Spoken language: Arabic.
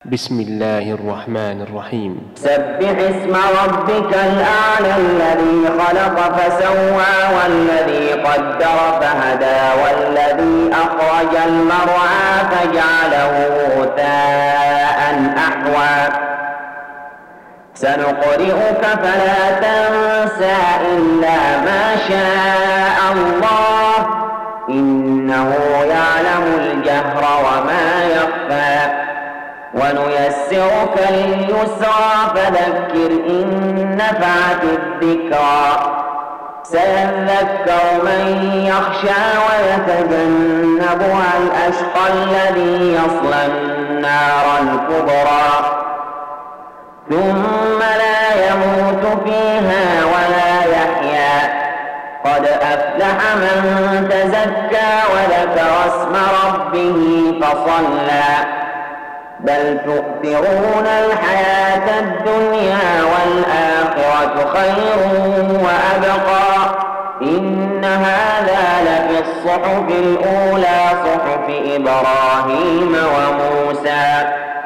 بسم الله الرحمن الرحيم. سبح اسم ربك الأعلى الذي خلق فسوى والذي قدر فهدى والذي أخرج المرعى فجعله غثاء أحوى سنقرئك فلا تنسى إلا ما شاء الله إنه يعلم الجهر وما يخفى ونيسرك لليسرى فذكر إن نفعت الذكرى سيذكر من يخشى ويتجنبها الأشقى الذي يصلى النار الكبرى ثم لا يموت فيها ولا يحيا قد أفلح من تزكى وذكر اسم ربه فصلى بل تؤثرون الحياة الدنيا والآخرة خير وأبقى إن هذا لفي الصحف الأولى صحف إبراهيم وموسى